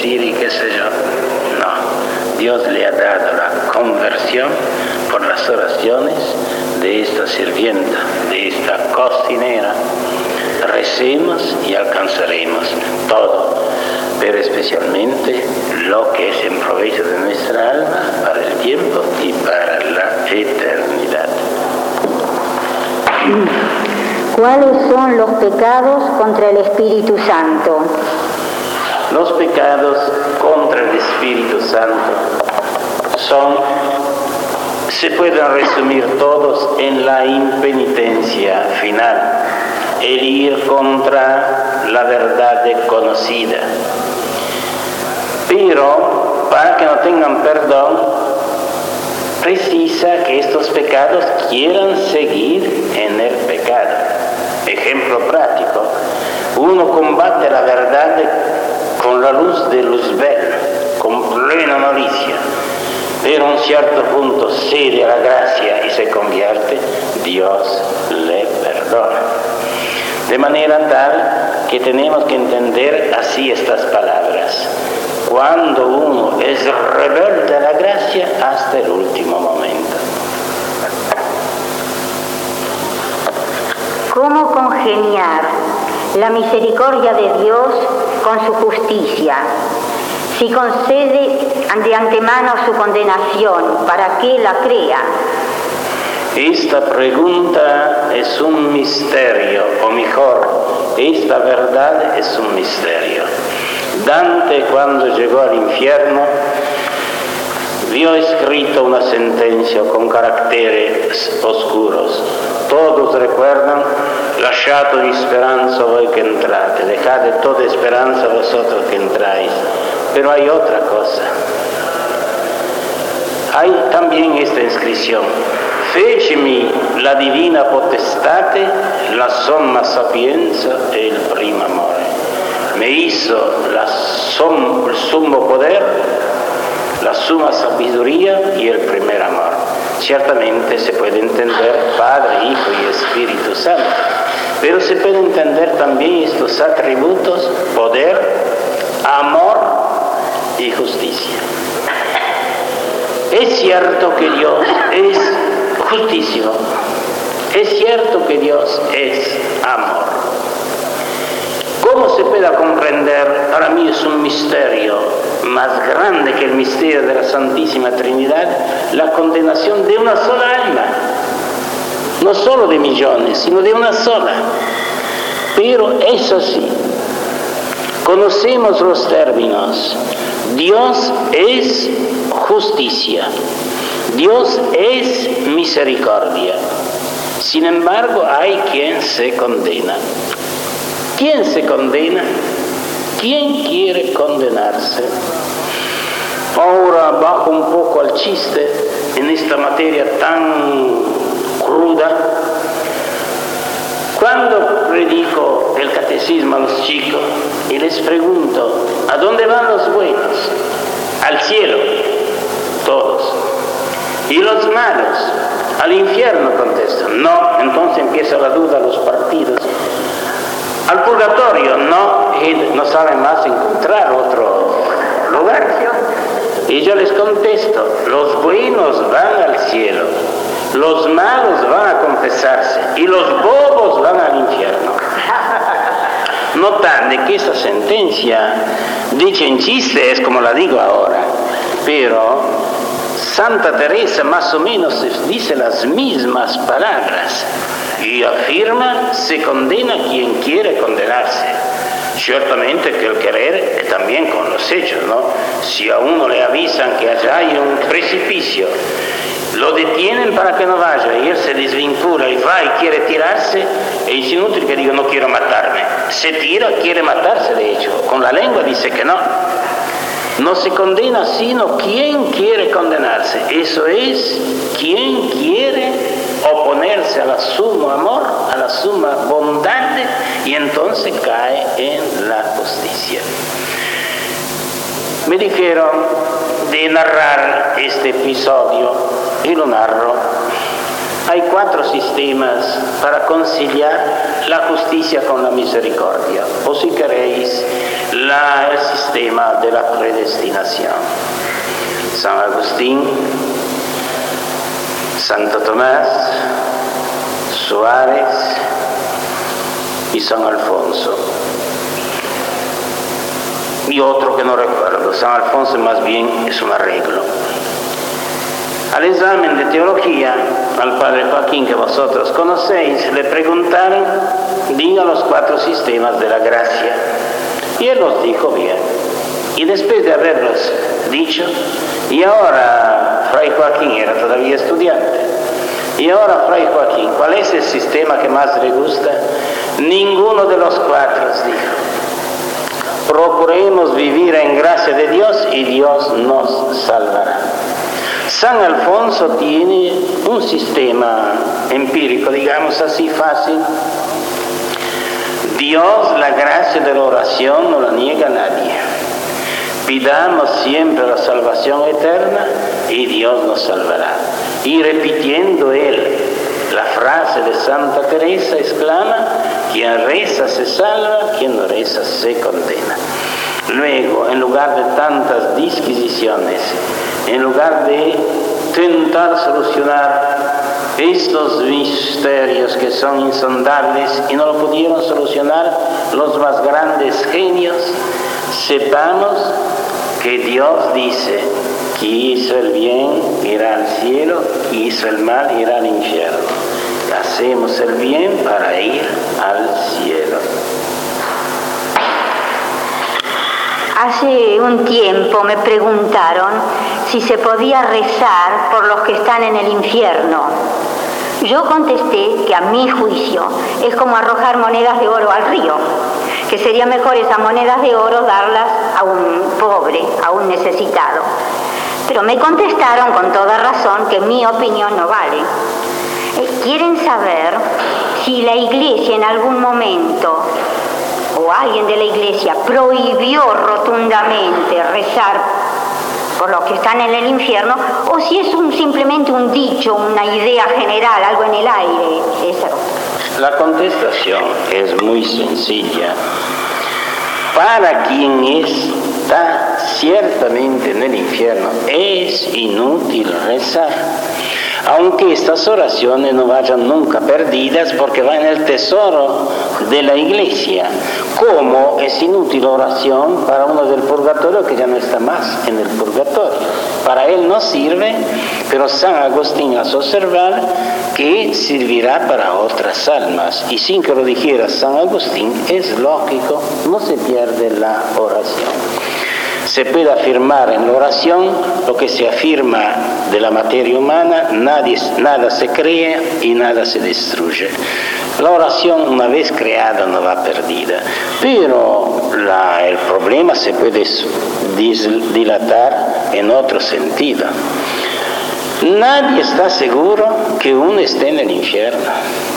decir y qué sé yo. No, Dios le ha dado la conversión por las oraciones de esta sirvienta, de esta cocinera. Recemos y alcanzaremos todo, pero especialmente lo que es en provecho de nuestra alma para el tiempo y para la eternidad. ¿Cuáles son los pecados contra el Espíritu Santo? Los pecados contra el Espíritu Santo se pueden resumir todos en la impenitencia final, el ir contra la verdad conocida. Pero para que no tengan perdón, precisa que estos pecados quieran seguir en el pecado. Ejemplo práctico: uno combate la verdad con la luz de Luzbel, con plena novicia, pero a un cierto punto cede a la gracia y se convierte, Dios le perdona. De manera tal que tenemos que entender así estas palabras: cuando uno es rebelde a la gracia hasta el último momento. ¿Cómo congeniar la misericordia de Dios con su justicia? Si concede de antemano su condenación, ¿para qué la crea? Esta pregunta es un misterio, o mejor, esta verdad es un misterio. Dante, cuando llegó al infierno, vio escrito una sentencia con caracteres oscuros. Todos recuerdan: lasciate speranza voi che entrate, dejad toda esperanza vosotros que entráis. Pero hay otra cosa. Hay también esta inscripción: fecemi la divina potestate, la somma sapienza e il primo amore. Me hizo el sumo poder, la suma sabiduría y el primer amor. Ciertamente se puede entender Padre, Hijo y Espíritu Santo, pero se puede entender también estos atributos: poder, amor y justicia. Es cierto que Dios es justicia, es cierto que Dios es amor. ¿Cómo se pueda comprender? Para mí es un misterio más grande que el misterio de la Santísima Trinidad, la condenación de una sola alma, no solo de millones, sino de una sola. Pero es así. Conocemos los términos. Dios es justicia, Dios es misericordia. Sin embargo, hay quien se condena. ¿Quién se condena? ¿Quién quiere condenarse? Ahora bajo un poco al chiste en esta materia tan cruda. Cuando predico el catecismo a los chicos y les pregunto: ¿a dónde van los buenos? Al cielo, todos. ¿Y los malos? Al infierno, contestan. No, entonces empieza la duda, los partidos. Al purgatorio, no, y no saben más encontrar otro lugar. Y yo les contesto: los buenos van al cielo, los malos van a confesarse y los bobos van al infierno. Notan de que esa sentencia, dicha en chiste, es como la digo ahora, pero Santa Teresa más o menos dice las mismas palabras y afirma: se condena quien quiere condenarse. Ciertamente que el querer también con los hechos, ¿no? Si a uno le avisan que allá hay un precipicio, lo detienen para que no vaya y él se desvincula y va y quiere tirarse, es inútil que diga: no quiero matarme. Se tira, quiere matarse, de hecho. Con la lengua dice que no. No se condena sino quien quiere condenarse. Eso es, quien quiere oponerse a la suma amor, a la suma bondad, y entonces cae en la justicia. Me dijeron de narrar este episodio y lo narro. Hay 4 sistemas para conciliar la justicia con la misericordia, o si queréis, el sistema de la predestinación. San Agustín, Santo Tomás, Suárez y San Alfonso. Y otro que no recuerdo. San Alfonso más bien es un arreglo. Al examen de teología, al padre Joaquín, que vosotros conocéis, le preguntaron, diga los 4 sistemas de la gracia. Y él los dijo bien. Y después de haberlos dicho, y ahora Fray Joaquín era todavía estudiante, y ahora Fray Joaquín, ¿cuál es el sistema que más le gusta? Ninguno de los 4, dijo. Procuremos vivir en gracia de Dios y Dios nos salvará. San Alfonso tiene un sistema empírico, digamos así, fácil. Dios, la gracia de la oración no la niega a nadie. Pidamos siempre la salvación eterna y Dios nos salvará. Y repitiendo él la frase de Santa Teresa, exclama: quien reza se salva, quien no reza se condena. Luego, en lugar de tantas disquisiciones, en lugar de intentar solucionar estos misterios que son insondables y no lo pudieron solucionar los más grandes genios, sepamos que Dios dice: quien hizo el bien irá al cielo, quien hizo el mal irá al infierno. Hacemos el bien para ir al cielo. Hace un tiempo me preguntaron si se podía rezar por los que están en el infierno. Yo contesté que a mi juicio es como arrojar monedas de oro al río, que sería mejor esas monedas de oro darlas a un pobre, a un necesitado. Pero me contestaron con toda razón que mi opinión no vale. Quieren saber si la Iglesia en algún momento o alguien de la Iglesia prohibió rotundamente rezar por los que están en el infierno, o si es simplemente un dicho, una idea general, algo en el aire. La contestación es muy sencilla. Para quien está ciertamente en el infierno, es inútil rezar. Aunque estas oraciones no vayan nunca perdidas, porque van en el tesoro de la Iglesia. Como es inútil oración para uno del purgatorio que ya no está más en el purgatorio. Para él no sirve, pero San Agustín hace observar que servirá para otras almas. Y sin que lo dijera San Agustín, es lógico, no se pierde la oración. Se puede afirmar en la oración lo que se afirma de la materia humana: nada se crea y nada se destruye. La oración, una vez creada, no va perdida, pero el problema se puede dilatar en otro sentido. Nadie está seguro que uno esté en el infierno.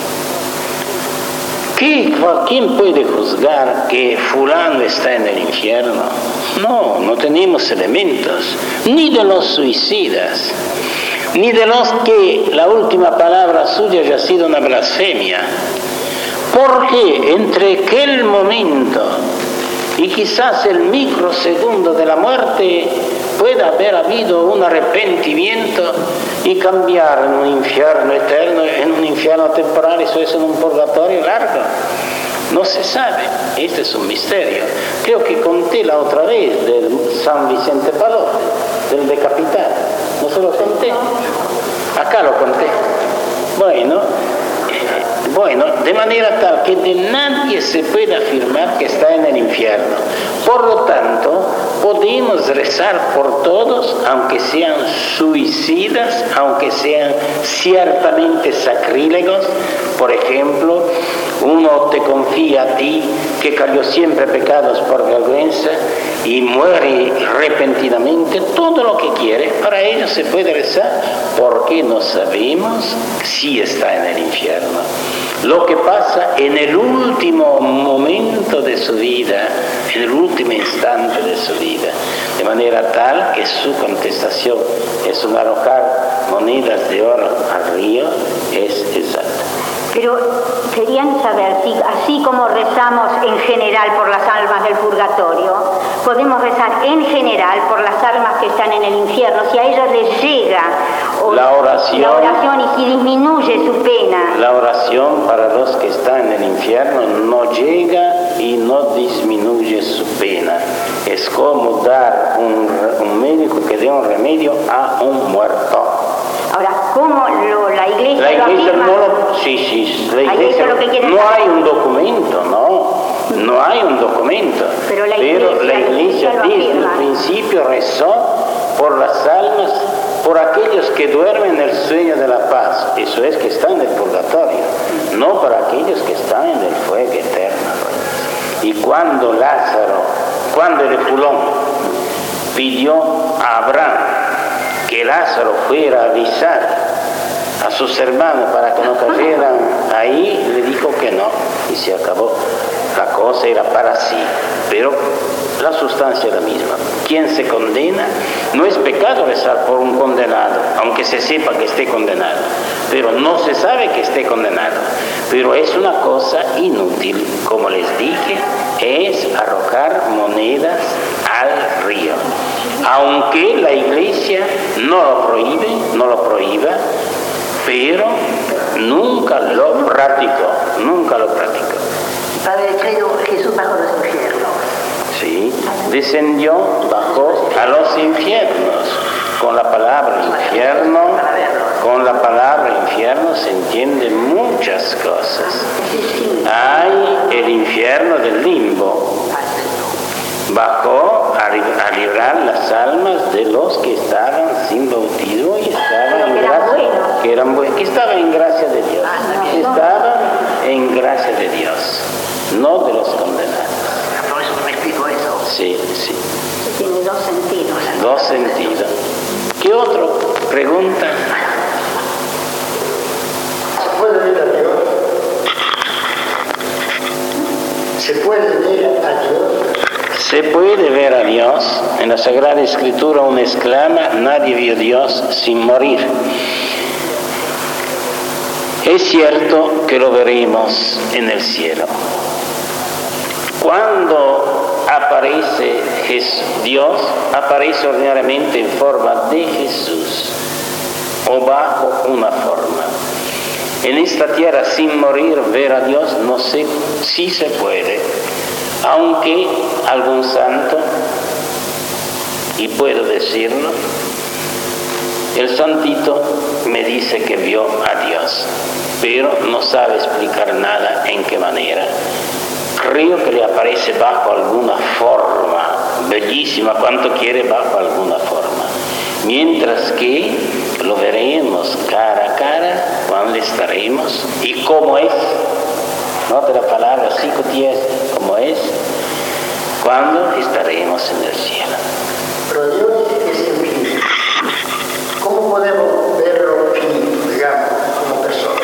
¿Quién puede juzgar que fulano está en el infierno? No tenemos elementos, ni de los suicidas, ni de los que la última palabra suya haya sido una blasfemia. Porque entre aquel momento y quizás el microsegundo de la muerte puede haber habido un arrepentimiento y cambiar en un infierno eterno, en un infierno temporal, eso es en un purgatorio largo. No se sabe, este es un misterio. Creo que conté la otra vez del San Vicente Palor, del decapitado. ¿No se lo conté? Acá lo conté. Bueno, de manera tal que de nadie se puede afirmar que está en el infierno. Por lo tanto, podemos rezar por todos, aunque sean suicidas, aunque sean ciertamente sacrílegos. Por ejemplo, uno te confía a ti que cayó siempre pecados por vergüenza y muere repentinamente, todo lo que quiere, para ello se puede rezar, porque no sabemos si está en el infierno. Lo que pasa en el último momento de su vida, en el último instante de su vida. De manera tal que su contestación es un arrojar monedas de oro al río, es exacta. Pero querían saber si, así como rezamos en general por las almas del purgatorio, podemos rezar en general por las almas que están en el infierno, si a ellos les llega la oración y si disminuye su pena. La oración para los que están en el infierno no llega y no disminuye su pena. Es como dar un médico que dé un remedio a un muerto. Ahora, ¿cómo la iglesia la iglesia lo afirma? La iglesia no hay un documento, no hay un documento. Pero la iglesia desde el principio rezó por las almas, por aquellos que duermen el sueño de la paz, eso es que están en el purgatorio, no para aquellos que están en el fuego eterno. Y cuando el Epulón pidió a Abraham que Lázaro fuera a avisar a sus hermanos para que no cayeran ahí, le dijo que no, y se acabó. La cosa era para sí, pero la sustancia es la misma. Quien se condena, no es pecado rezar por un condenado, aunque se sepa que esté condenado, pero no se sabe que esté condenado. Pero es una cosa inútil, como les dije, es arrojar monedas al río. Aunque la iglesia no lo prohíba, pero nunca lo practicó. Padre, creo Jesús bajó a los infiernos. Sí, bajó a los infiernos. Con la palabra infierno se entienden muchas cosas. Hay el infierno del limbo. Bajó a librar las almas de los que estaban sin bautismo y estaban en gracia, que estaban en gracia de Dios. Estaban en gracia de Dios, no de los condenados. Por eso me explico eso. Sí. Tiene dos sentidos. ¿Qué otro? Pregunta. ¿Se puede ver a Dios? ¿Se puede ver a Dios? Se puede ver a Dios. En la Sagrada Escritura uno exclama: nadie vio a Dios sin morir. Es cierto que lo veremos en el cielo. Cuando aparece Dios, aparece ordinariamente en forma de Jesús o bajo una forma. En esta tierra sin morir ver a Dios no sé si se puede, aunque algún santo, y puedo decirlo, el santito me dice que vio a Dios, pero no sabe explicar nada en qué manera. Creo que le aparece bajo alguna forma, bellísima, cuanto quiere bajo alguna forma. Mientras que lo veremos cara a cara cuando estaremos, y cómo es, nota la palabra psicoties, cómo es, cuando estaremos en el cielo. Pero Dios es infinito. ¿Cómo podemos verlo finito, digamos, como persona?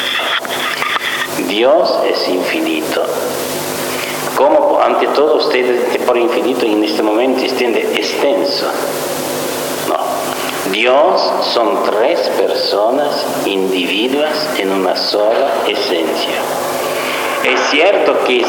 Dios es infinito. ¿Cómo, ante todo, usted por infinito en este momento entiende extenso? No. Dios son tres personas individuas en una sola esencia. Es cierto que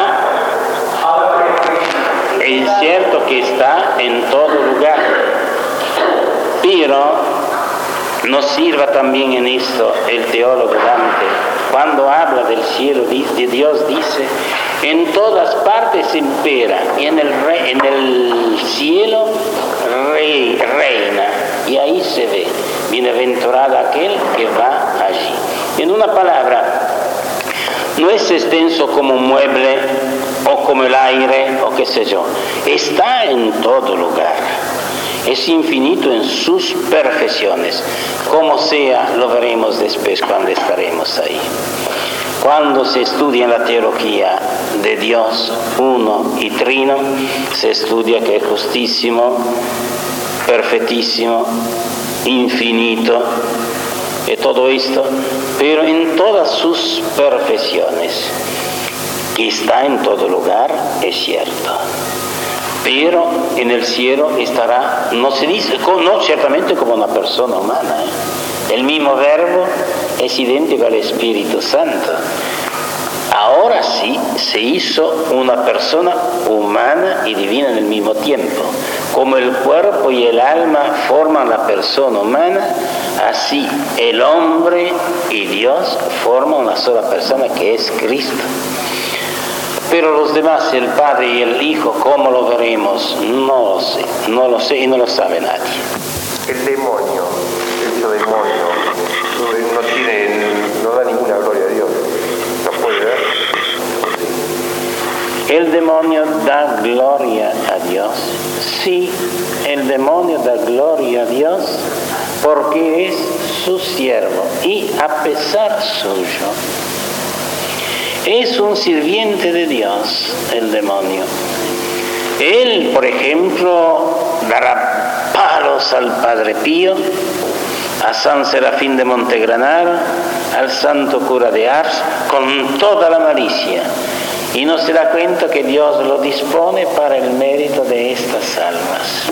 está en todo lugar, pero nos sirva también en esto el teólogo Dante. Cuando habla del cielo de Dios dice: en todas partes impera, y en el cielo reina, y ahí se ve, bienaventurado aquel que va allí. En una palabra, no es extenso como un mueble o como el aire o qué sé yo, está en todo lugar, es infinito en sus perfecciones. Como sea, lo veremos después cuando estaremos ahí. Cuando se estudia en la teología de Dios uno y trino, se estudia que es justísimo, perfectísimo, infinito, y todo esto, pero en todas sus perfecciones, que está en todo lugar, es cierto. pero en el cielo estará, no se dice, no ciertamente como una persona humana, El mismo verbo es idéntico al Espíritu Santo. Ahora sí se hizo una persona humana y divina en el mismo tiempo. Como el cuerpo y el alma forman la persona humana, así el hombre y Dios forman una sola persona que es Cristo. Pero los demás, el Padre y el Hijo, ¿cómo lo veremos? No lo sé y no lo sabe nadie. El demonio, no da ninguna gloria a Dios. ¿Lo puede ver? ¿El demonio da gloria a Dios? Sí, el demonio da gloria a Dios porque es su siervo y a pesar suyo. Es un sirviente de Dios, el demonio. Él, por ejemplo, dará palos al Padre Pío, a San Serafín de Montegranaro, al santo cura de Ars, con toda la malicia. Y no se da cuenta que Dios lo dispone para el mérito de estas almas.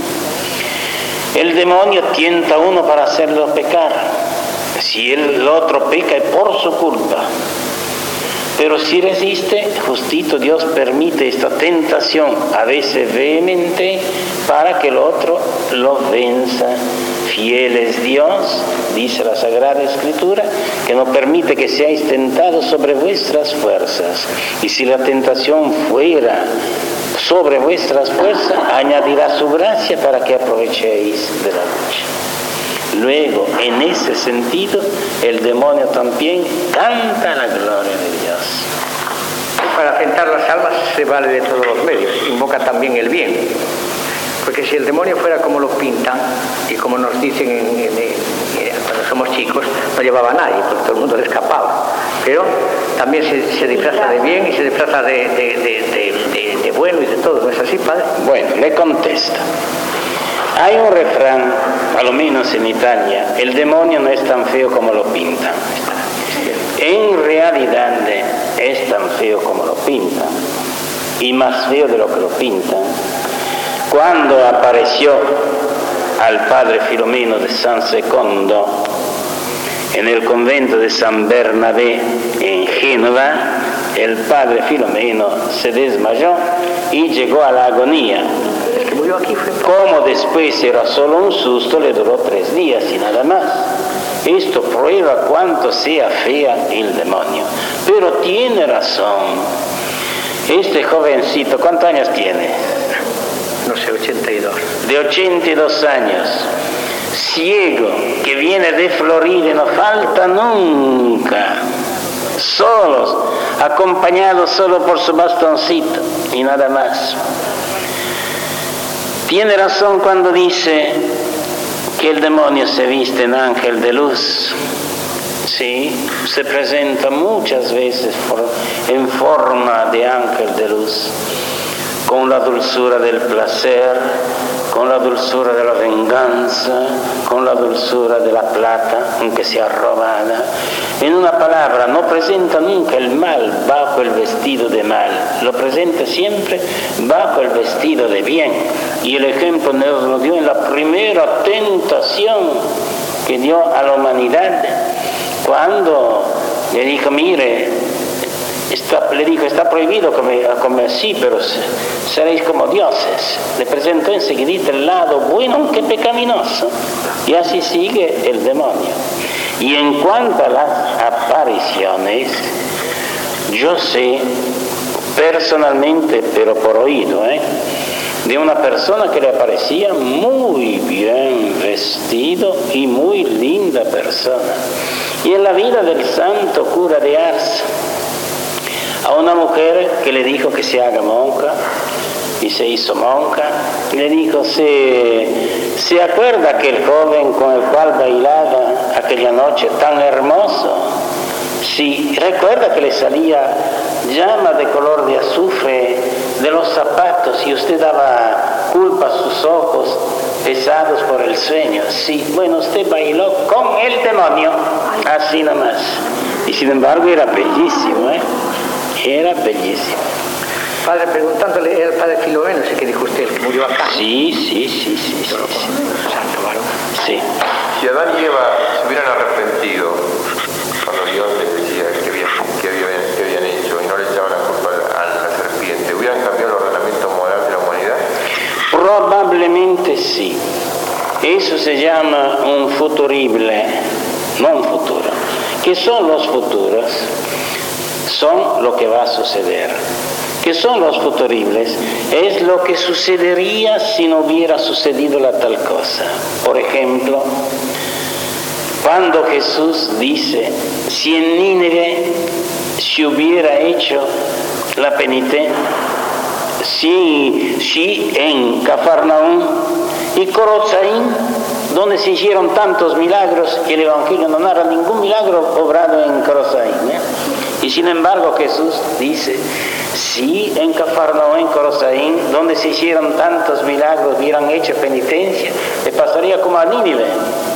El demonio tienta a uno para hacerlo pecar. Si el otro peca es por su culpa. Pero si resiste, justito Dios permite esta tentación, a veces vehemente, para que el otro lo venza. Fiel es Dios, dice la Sagrada Escritura, que no permite que seáis tentados sobre vuestras fuerzas. Y si la tentación fuera sobre vuestras fuerzas, añadirá su gracia para que aprovechéis de la lucha. Luego, en ese sentido, el demonio también canta la gloria de Dios. Para tentar las almas se vale de todos los medios, invoca también el bien. Porque si el demonio fuera como lo pintan, y como nos dicen cuando somos chicos, no llevaba a nadie, porque todo el mundo le escapaba. Pero también se disfraza de bien y se disfraza de bueno y de todo. ¿No es así, padre? Bueno, le contesto. Hay un refrán, a lo menos en Italia, el demonio no es tan feo como lo pintan. En realidad es tan feo como lo pintan, y más feo de lo que lo pintan. Cuando apareció al padre Filomeno de San Secondo en el convento de San Bernabé en Génova, el padre Filomeno se desmayó y llegó a la agonía. Como después era solo un susto, le duró 3 días y nada más. Esto prueba cuánto sea fea el demonio. Pero tiene razón. Este jovencito, ¿cuántos años tiene? No sé, 82. De 82 años. Ciego, que viene de Florida y no falta nunca. Solos, acompañado solo por su bastoncito y nada más. Tiene razón cuando dice que el demonio se viste en ángel de luz. Sí, se presenta muchas veces en forma de ángel de luz, con la dulzura del placer, con la dulzura de la venganza, con la dulzura de la plata, aunque sea robada. En una palabra, no presenta nunca el mal bajo el vestido de mal, lo presenta siempre bajo el vestido de bien. Y el ejemplo nos lo dio en la primera tentación que dio a la humanidad, cuando le dijo, mire, está prohibido comer así, pero seréis como dioses. Le presentó enseguida el lado bueno, aunque pecaminoso, y así sigue el demonio. Y en cuanto a las apariciones, yo sé personalmente, pero por oído, de una persona que le aparecía muy bien vestido y muy linda persona. Y en la vida del santo cura de Ars, a una mujer que le dijo que se haga monja, y se hizo monja, le dijo, ¿se acuerda aquel joven con el cual bailaba aquella noche tan hermoso? Sí, recuerda que le salía llama de color de azufre de los zapatos y usted daba culpa a sus ojos pesados por el sueño. Sí, bueno, usted bailó con el demonio, así nomás. Y sin embargo era bellísimo, era bellísimo. Padre, preguntándole, era el padre Filomeno, ese que dijo usted, el que murió acá. Sí. Santo varón. Sí. Si Adán y Eva se hubieran arrepentido cuando Dios les decía que habían hecho y no le echaban la culpa a la serpiente, ¿hubieran cambiado el ordenamiento moral de la humanidad? Probablemente sí. Eso se llama un futurible, no un futuro. ¿Qué son los futuros? Son lo que va a suceder. ¿Qué son los futuribles? Es lo que sucedería si no hubiera sucedido la tal cosa. Por ejemplo, cuando Jesús dice, si en Nínive se hubiera hecho la penitencia, si en Cafarnaúm y Corozaín, donde se hicieron tantos milagros, que el Evangelio no narra ningún milagro obrado en Corozaín, y sin embargo Jesús dice, si en Cafarnaúm, en Corozaín, donde se hicieron tantos milagros, hubieran hecho penitencia, le pasaría como a Nínive,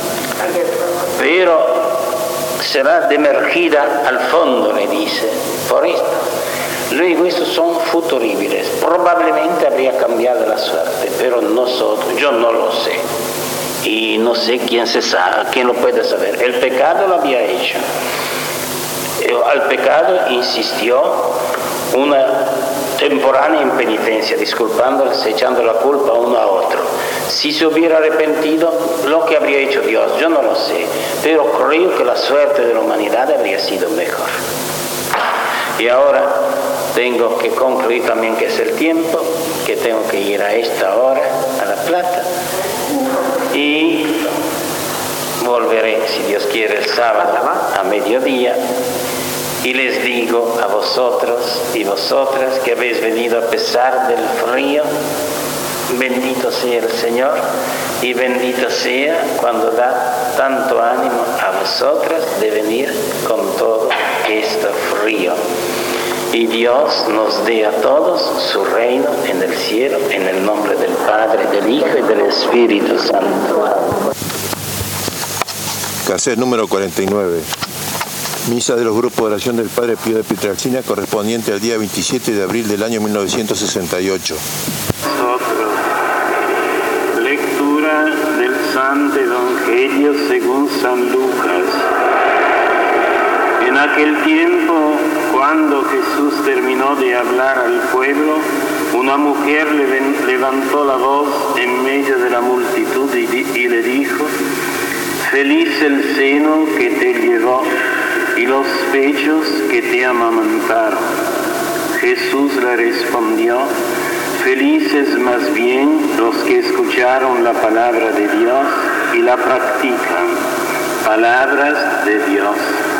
pero será demergida al fondo, le dice, por esto. Luego estos son futuribles. Probablemente habría cambiado la suerte, pero nosotros, yo no lo sé. Y no sé quién lo puede saber. El pecado lo había hecho. Al pecado insistió una temporánea impenitencia, disculpándose, echando la culpa uno a otro. Si se hubiera arrepentido, lo que habría hecho Dios, yo no lo sé. Pero creo que la suerte de la humanidad habría sido mejor. Y ahora tengo que concluir también que es el tiempo, que tengo que ir a esta hora a La Plata y volveré, si Dios quiere, el sábado a mediodía, y les digo a vosotros y vosotras que habéis venido a pesar del frío, bendito sea el Señor y bendito sea cuando da tanto ánimo a vosotras de venir con todo este frío. Y Dios nos dé a todos su reino en el cielo, en el nombre del Padre, del Hijo y del Espíritu Santo. Cassette número 49. Misa de los grupos de oración del Padre Pío de Pietrelcina, correspondiente al día 27 de abril del año 1968. Nosotros, lectura del Santo Evangelio según San Lucas. En aquel tiempo, cuando Jesús terminó de hablar al pueblo, una mujer levantó la voz en medio de la multitud y le dijo, feliz el seno que te llevó y los pechos que te amamantaron. Jesús le respondió, felices más bien los que escucharon la palabra de Dios y la practican. Palabras de Dios.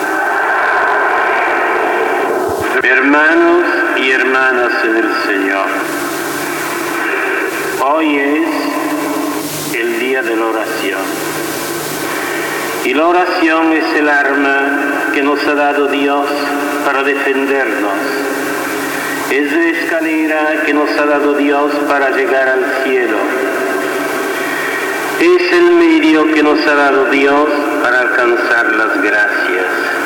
Hermanos y hermanas en el Señor, hoy es el día de la oración. Y la oración es el arma que nos ha dado Dios para defendernos. Es la escalera que nos ha dado Dios para llegar al cielo. Es el medio que nos ha dado Dios para alcanzar las gracias.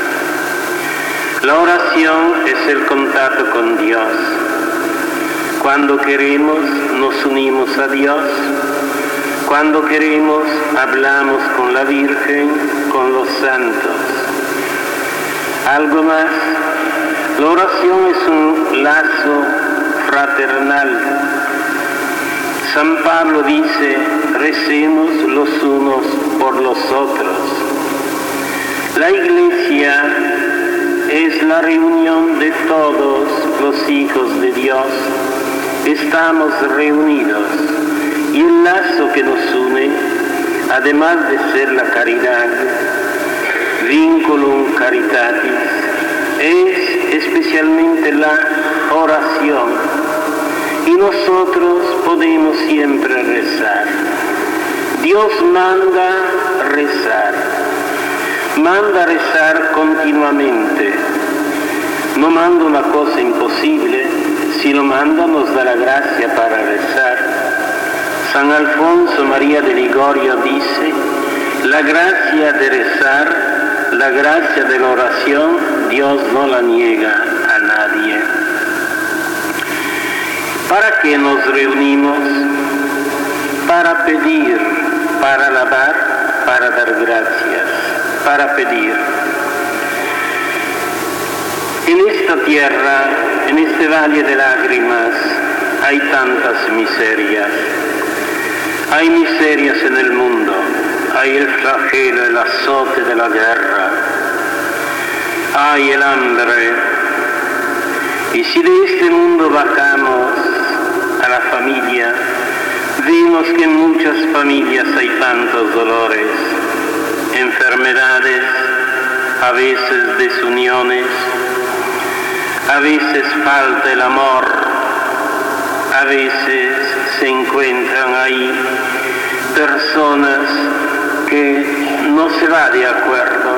La oración es el contacto con Dios. Cuando queremos, nos unimos a Dios. Cuando queremos, hablamos con la Virgen, con los santos. Algo más, la oración es un lazo fraternal. San Pablo dice, recemos los unos por los otros. La Iglesia es la reunión de todos los hijos de Dios. Estamos reunidos y el lazo que nos une, además de ser la caridad, vinculum caritatis, es especialmente la oración. Y nosotros podemos siempre rezar. Dios manda rezar continuamente. No manda una cosa imposible, si lo manda nos da la gracia para rezar. San Alfonso María de Ligorio dice, la gracia de rezar, la gracia de la oración, Dios no la niega a nadie. ¿Para qué nos reunimos? Para pedir, para alabar, para dar gracias, para pedir. En esta tierra, en este valle de lágrimas, hay tantas miserias. Hay miserias en el mundo, hay el flagelo, el azote de la guerra, hay el hambre. Y si de este mundo bajamos a la familia, vemos que en muchas familias hay tantos dolores, enfermedades, a veces desuniones, a veces falta el amor, a veces se encuentran ahí personas que no se va de acuerdo,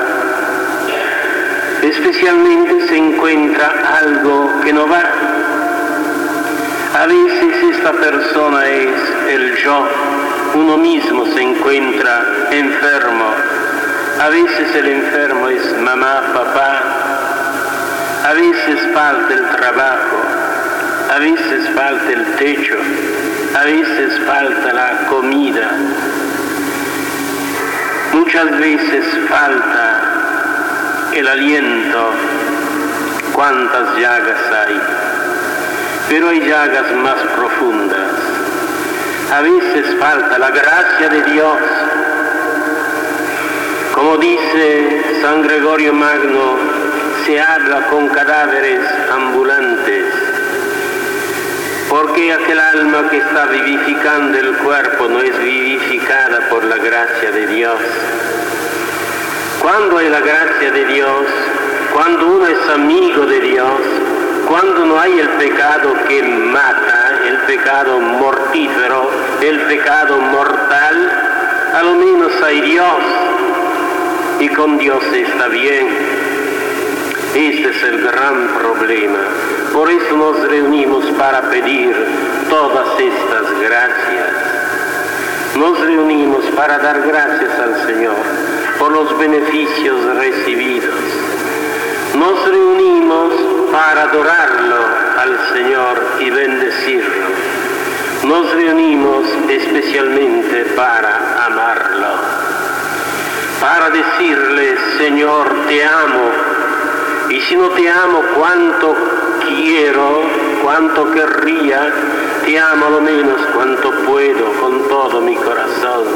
especialmente se encuentra algo que no va. A veces esta persona es el yo, uno mismo se encuentra enfermo, a veces el enfermo es mamá, papá, a veces falta el trabajo, a veces falta el techo, a veces falta la comida, muchas veces falta el aliento. Cuántas llagas hay, pero hay llagas más profundas. A veces falta la gracia de Dios. Como dice San Gregorio Magno, se habla con cadáveres ambulantes, porque aquel alma que está vivificando el cuerpo no es vivificada por la gracia de Dios. Cuando hay la gracia de Dios, cuando uno es amigo de Dios, cuando no hay el pecado que mata, el pecado mortífero, el pecado mortal, a lo menos hay Dios, y con Dios está bien. Este es el gran problema. Por eso nos reunimos para pedir todas estas gracias. Nos reunimos para dar gracias al Señor por los beneficios recibidos. Nos reunimos para adorarlo al Señor y bendecirlo. Nos reunimos especialmente para amarlo, para decirle: Señor, te amo, y si no te amo, cuánto quiero, cuánto querría, te amo a lo menos cuanto puedo con todo mi corazón.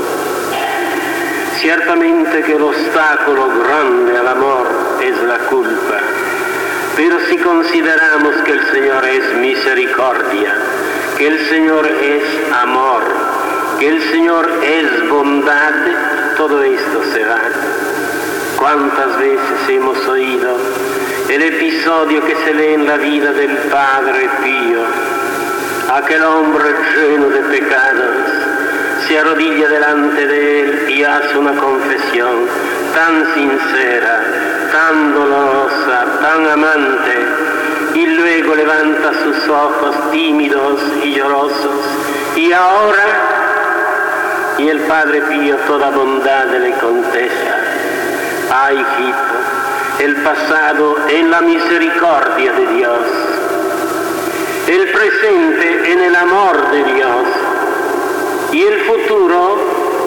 Ciertamente que el obstáculo grande al amor es la culpa, pero si consideramos que el Señor es misericordia, que el Señor es amor, que el Señor es bondad, todo esto se va. ¿Cuántas veces hemos oído el episodio que se lee en la vida del Padre Pío? Aquel hombre lleno de pecados se arrodilla delante de él y hace una confesión tan sincera, tan dolorosa, tan amante, y luego levanta sus ojos tímidos y llorosos. Y ahora, y el Padre Pío toda bondad le contesta: ay, hijito, el pasado en la misericordia de Dios, el presente en el amor de Dios, y el futuro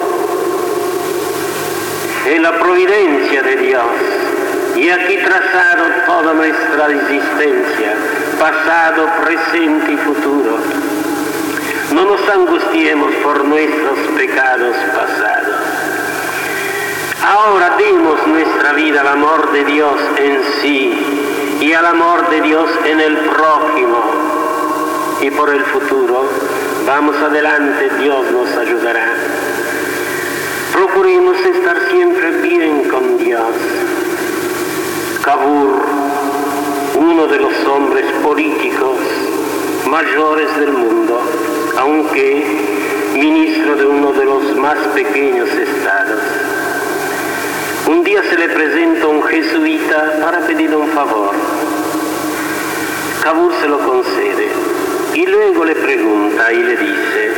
en la providencia de Dios. Y aquí trazado toda nuestra existencia, pasado, presente y futuro. No nos angustiemos por nuestros pecados pasados. Ahora demos nuestra vida al amor de Dios en sí y al amor de Dios en el prójimo. Y por el futuro, vamos adelante, Dios nos ayudará. Procuremos estar siempre bien con Dios. Cavour, uno de los hombres políticos mayores del mundo, aunque ministro de uno de los más pequeños estados. Un día se le presenta un jesuita para pedir un favor. Cavour se lo concede y luego le pregunta y le dice: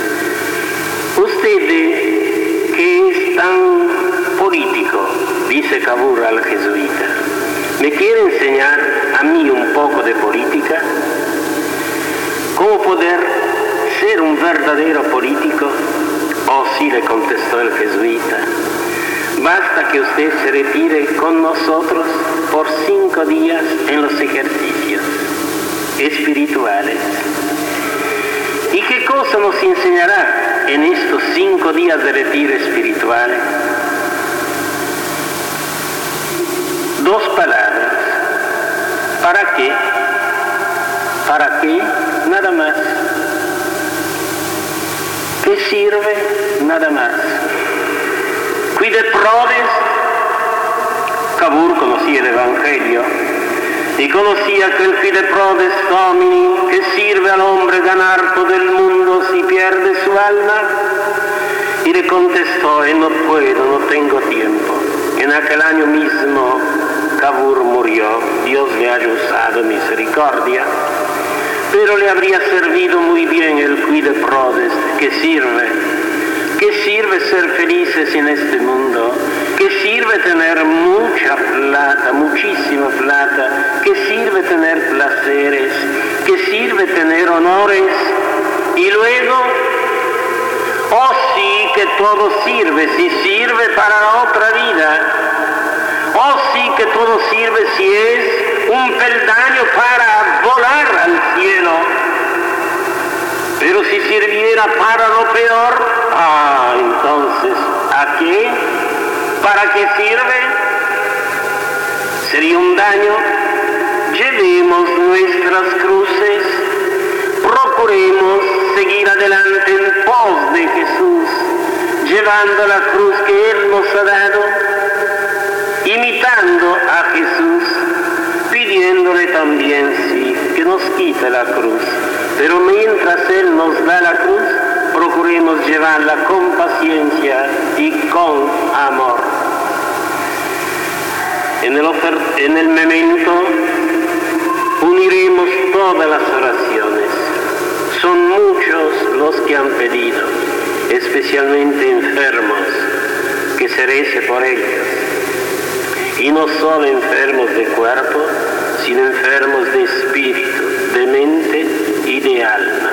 usted que es tan político, dice Cavour al jesuita, ¿me quiere enseñar a mí un poco de política? ¿Cómo poder ser un verdadero político? Oh sí, le contestó el jesuita, basta que usted se retire con nosotros por 5 días en los ejercicios espirituales. ¿Y qué cosa nos enseñará en estos 5 días de retiro espiritual? 2 palabras. ¿Para qué? ¿Para qué? Nada más. ¿Qué sirve? Nada más. Quid prodest? Cavour conocía el Evangelio y conocía que el quid prodest domini, que sirve al hombre ganar todo el mundo si pierde su alma, y le contestó: no puedo, no tengo tiempo. En aquel año mismo Cavour murió, Dios le haya usado misericordia, pero le habría servido muy bien el quid prodest. ¿Qué sirve? ¿Qué sirve ser felices en este mundo? ¿Qué sirve tener mucha plata, muchísima plata? ¿Qué sirve tener placeres? ¿Qué sirve tener honores? Y luego, oh sí que todo sirve, si sirve para la otra vida. Oh sí que todo sirve si es un peldaño para volar al cielo. Pero si sirviera para lo peor, entonces, ¿a qué? ¿Para qué sirve? Sería un daño. Llevemos nuestras cruces, procuremos seguir adelante en pos de Jesús, llevando la cruz que Él nos ha dado, imitando a Jesús, pidiéndole también, sí, que nos quite la cruz. Pero mientras Él nos da la cruz, procuremos llevarla con paciencia y con amor. En el memento uniremos todas las oraciones. Son muchos los que han pedido, especialmente enfermos, que se rece por ellos. Y no solo enfermos de cuerpo, sino enfermos de espíritu, de mente y de alma.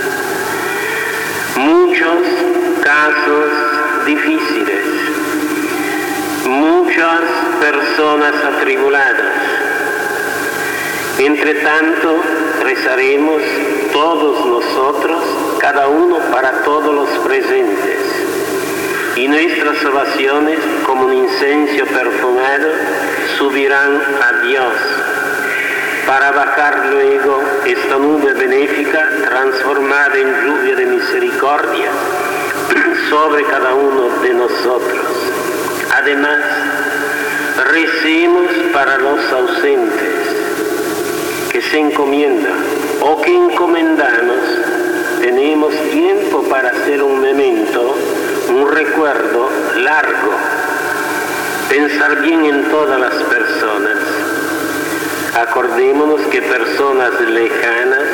Muchos casos difíciles, muchas personas atribuladas. Entre tanto, rezaremos todos nosotros, cada uno para todos los presentes. Y nuestras oraciones, como un incienso perfumado, subirán a Dios, para bajar luego esta nube benéfica transformada en lluvia de misericordia sobre cada uno de nosotros. Además, recemos para los ausentes que se encomiendan o que encomendamos. Tenemos tiempo para hacer un memento, un recuerdo largo, pensar bien en todas las personas. Acordémonos que personas lejanas,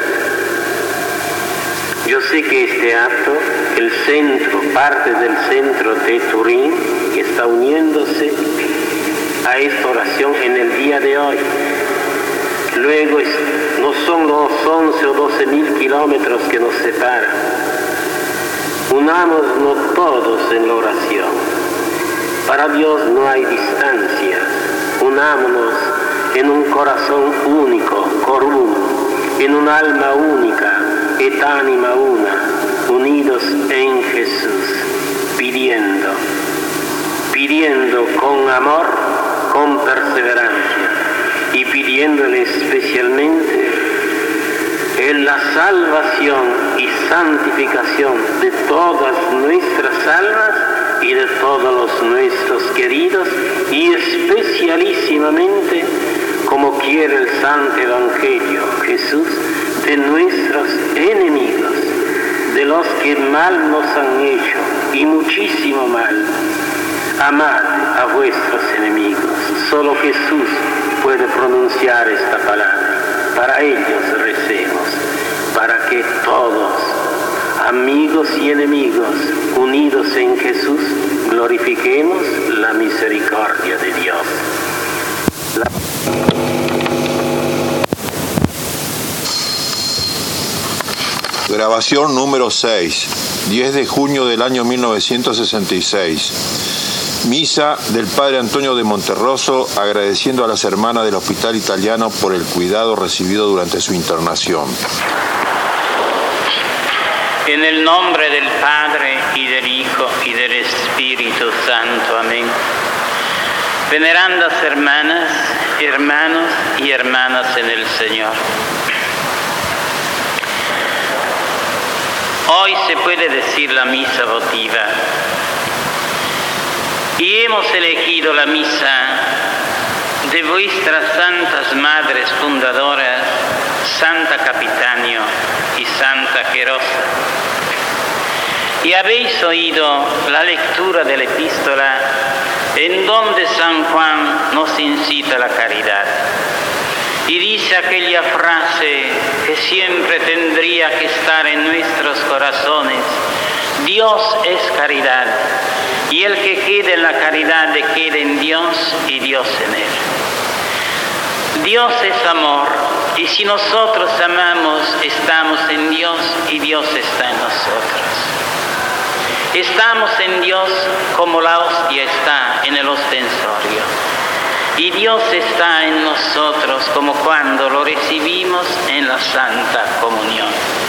yo sé que este acto, el centro, parte del centro de Turín, está uniéndose a esta oración en el día de hoy. Luego no son los 11 o 12 mil kilómetros que nos separan. Unámonos todos en la oración. Para Dios no hay distancia. Unámonos en un corazón único, cor uno, en un alma única, et anima una, unidos en Jesús, pidiendo con amor, con perseverancia, y pidiéndole especialmente en la salvación y santificación de todas nuestras almas y de todos los nuestros queridos, y especialísimamente, como quiere el Santo Evangelio, Jesús, de nuestros enemigos, de los que mal nos han hecho, y muchísimo mal. Amad a vuestros enemigos. Solo Jesús puede pronunciar esta palabra. Para ellos recemos, para que todos, amigos y enemigos, unidos en Jesús, glorifiquemos la misericordia de Dios. Grabación número 6, 10 de junio del año 1966. Misa del Padre Antonio de Monterroso, agradeciendo a las hermanas del Hospital Italiano por el cuidado recibido durante su internación. En el nombre del Padre, y del Hijo, y del Espíritu Santo. Amén. Venerandas hermanas, hermanos y hermanas en el Señor. Hoy se puede decir la misa votiva. Y hemos elegido la misa de vuestras santas madres fundadoras, Santa Capitanio y Santa Gerosa. Y habéis oído la lectura de la epístola en donde San Juan nos incita a la caridad. Y dice aquella frase que siempre tendría que estar en nuestros corazones: Dios es caridad, y el que quede en la caridad queda en Dios y Dios en él. Dios es amor, y si nosotros amamos, estamos en Dios y Dios está en nosotros. Estamos en Dios como la hostia está en el ostensorio. Y Dios está en nosotros como cuando lo recibimos en la Santa Comunión.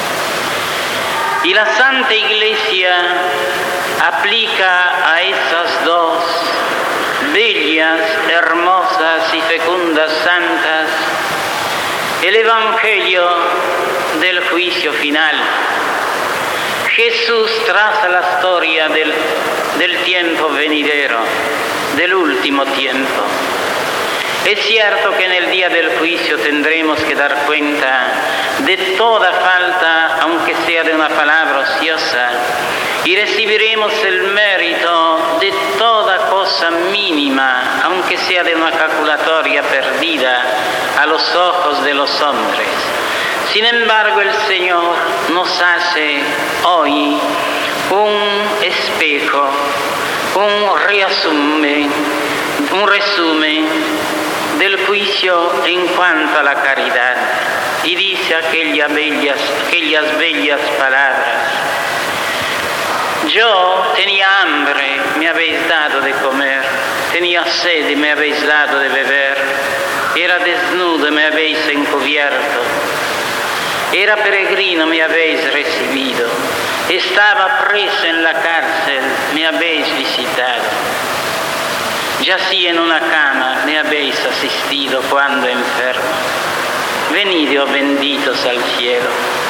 Y la Santa Iglesia aplica a esas dos bellas, hermosas y fecundas santas el Evangelio del juicio final. Jesús traza la historia del tiempo venidero, del último tiempo. Es cierto que en el día del juicio tendremos que dar cuenta de toda falta, aunque sea de una palabra ociosa, y recibiremos el mérito de toda cosa mínima, aunque sea de una calculatoria perdida a los ojos de los hombres. Sin embargo, el Señor nos hace hoy un espejo, un resumen del juicio en cuanto a la caridad, y dice aquellas bellas palabras: yo tenía hambre, me habéis dado de comer; tenía sed y me habéis dado de beber; era desnudo y me habéis encubierto; era peregrino, me habéis recibido; estaba preso en la cárcel, me habéis visitado; yací en una cama, me habéis asistido cuando enfermo. Venid, oh benditos, al cielo.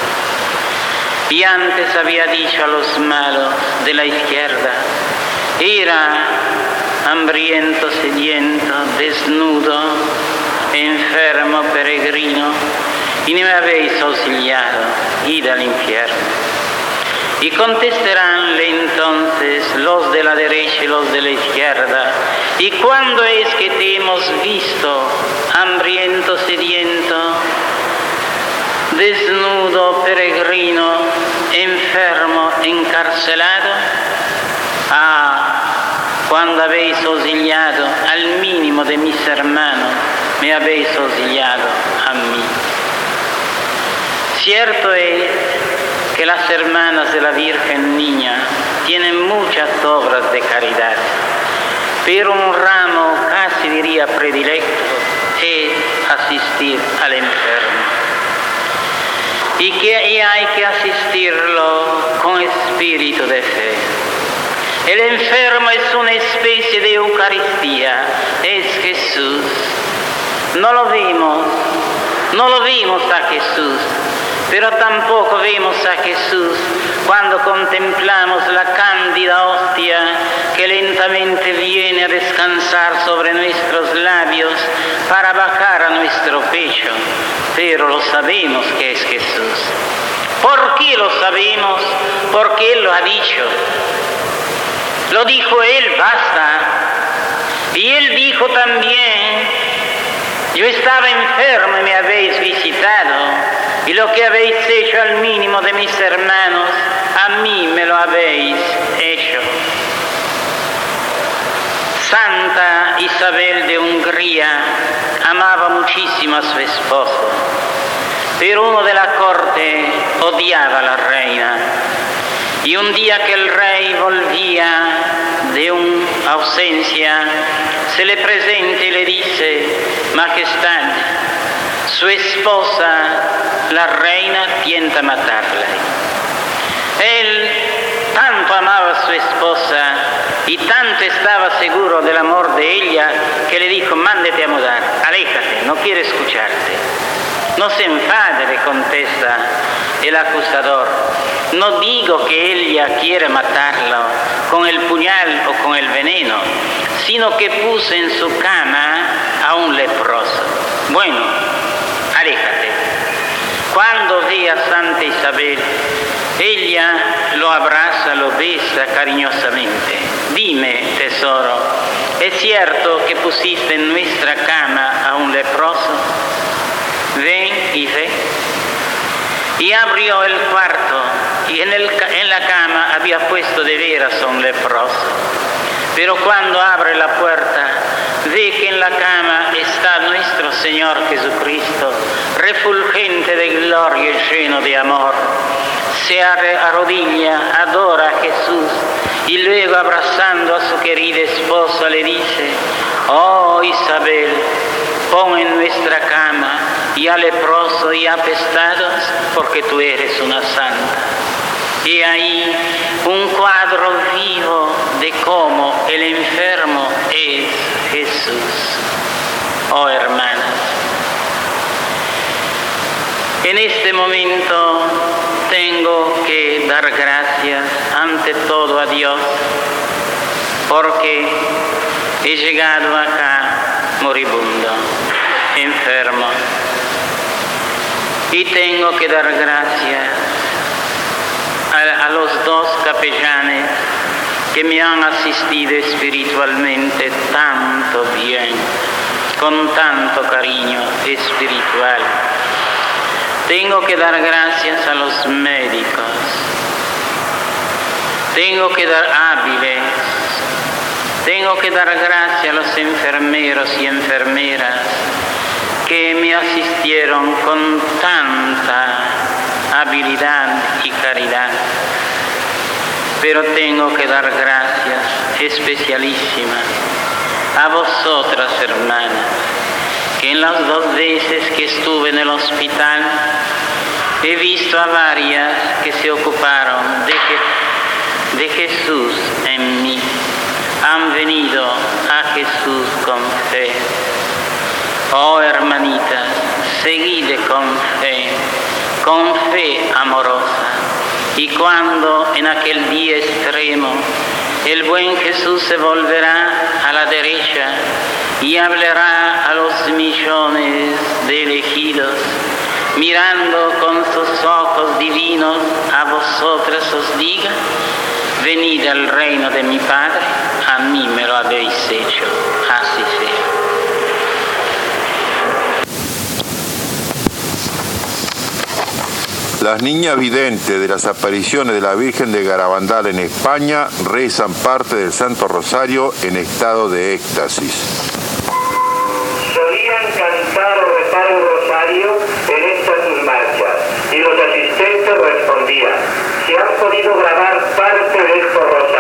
Y antes había dicho a los malos de la izquierda: era hambriento, sediento, desnudo, enfermo, peregrino, y no me habéis auxiliado; id al infierno. Y contestaránle entonces los de la derecha y los de la izquierda: ¿y cuándo es que te hemos visto hambriento, sediento, desnudo, peregrino, enfermo, encarcelado? Cuando habéis auxiliado al mínimo de mis hermanos, me habéis auxiliado a mí. Cierto es que las hermanas de la Virgen Niña tienen muchas obras de caridad, pero un ramo, casi diría predilecto, es asistir al enfermo. Y hay que asistirlo con espíritu de fe. El enfermo es una especie de Eucaristía, es Jesús. No lo vimos a Jesús, pero tampoco vemos a Jesús cuando contemplamos la cándida hostia que lentamente viene a descansar sobre nuestros labios para bajar a nuestro pecho, pero lo sabemos que es Jesús. ¿Por qué lo sabemos? Porque Él lo ha dicho. Lo dijo Él, basta. Y Él dijo también: yo estaba enfermo y me habéis visitado, y lo que habéis hecho al mínimo de mis hermanos, a mí me lo habéis hecho. Santa Isabel de Hungría amaba muchísimo a su esposo, Pero uno de la corte odiaba a la reina. Y un día que el rey volvía de una ausencia, se le presenta y le dice: Majestad, su esposa, la reina, tienta matarla. Él tanto amaba a su esposa y tanto estaba seguro del amor de ella que le dijo: mándete a mudar, aléjate, no quiere escucharte. No se enfade, le contesta el acusador. No digo que ella quiere matarlo con el puñal o con el veneno, sino que puso en su cama a un leproso. Bueno, aléjate. Cuando ve a Santa Isabel, ella lo abraza, lo besa cariñosamente. Dime, tesoro, ¿es cierto que pusiste en nuestra cama a un leproso? Ven y ve. Y abrió el cuarto y en la cama había puesto de veras a un leproso. Pero cuando abre la puerta, ve que en la cama está nuestro Señor Jesucristo, refulgente de gloria y lleno de amor. Se arrodilla, adora a Jesús y luego, abrazando a su querida esposa, le dice: oh Isabel, pon en nuestra cama y a leprosos y apestados, porque tú eres una santa. Y ahí un cuadro vivo de cómo el enfermo es Jesús. Oh hermanas, en este momento tengo que dar gracias ante todo a Dios, porque he llegado acá moribundo, enfermo, y tengo que dar gracias a los dos capellanes que me han asistido espiritualmente tanto bien, con tanto cariño espiritual. Tengo que dar gracias a los médicos, tengo que dar hábiles, tengo que dar gracias a los enfermeros y enfermeras que me asistieron con tanta habilidad y caridad. Pero tengo que dar gracias especialísimas a vosotras, hermanas, que en las 2 veces que estuve en el hospital he visto a varias que se ocuparon de Jesús en mí. Han venido a Jesús con fe. Oh hermanitas, seguid con fe amorosa. Y cuando en aquel día extremo el buen Jesús se volverá a la derecha y hablará a los millones de elegidos, mirando con sus ojos divinos a vosotras os diga: venid al reino de mi Padre, a mí me lo habéis hecho, así sea. Las niñas videntes de las apariciones de la Virgen de Garabandal en España rezan parte del Santo Rosario en estado de éxtasis. Solían cantar o rezar un rosario en estas sus marchas y los asistentes respondían: se han podido grabar parte de estos rosarios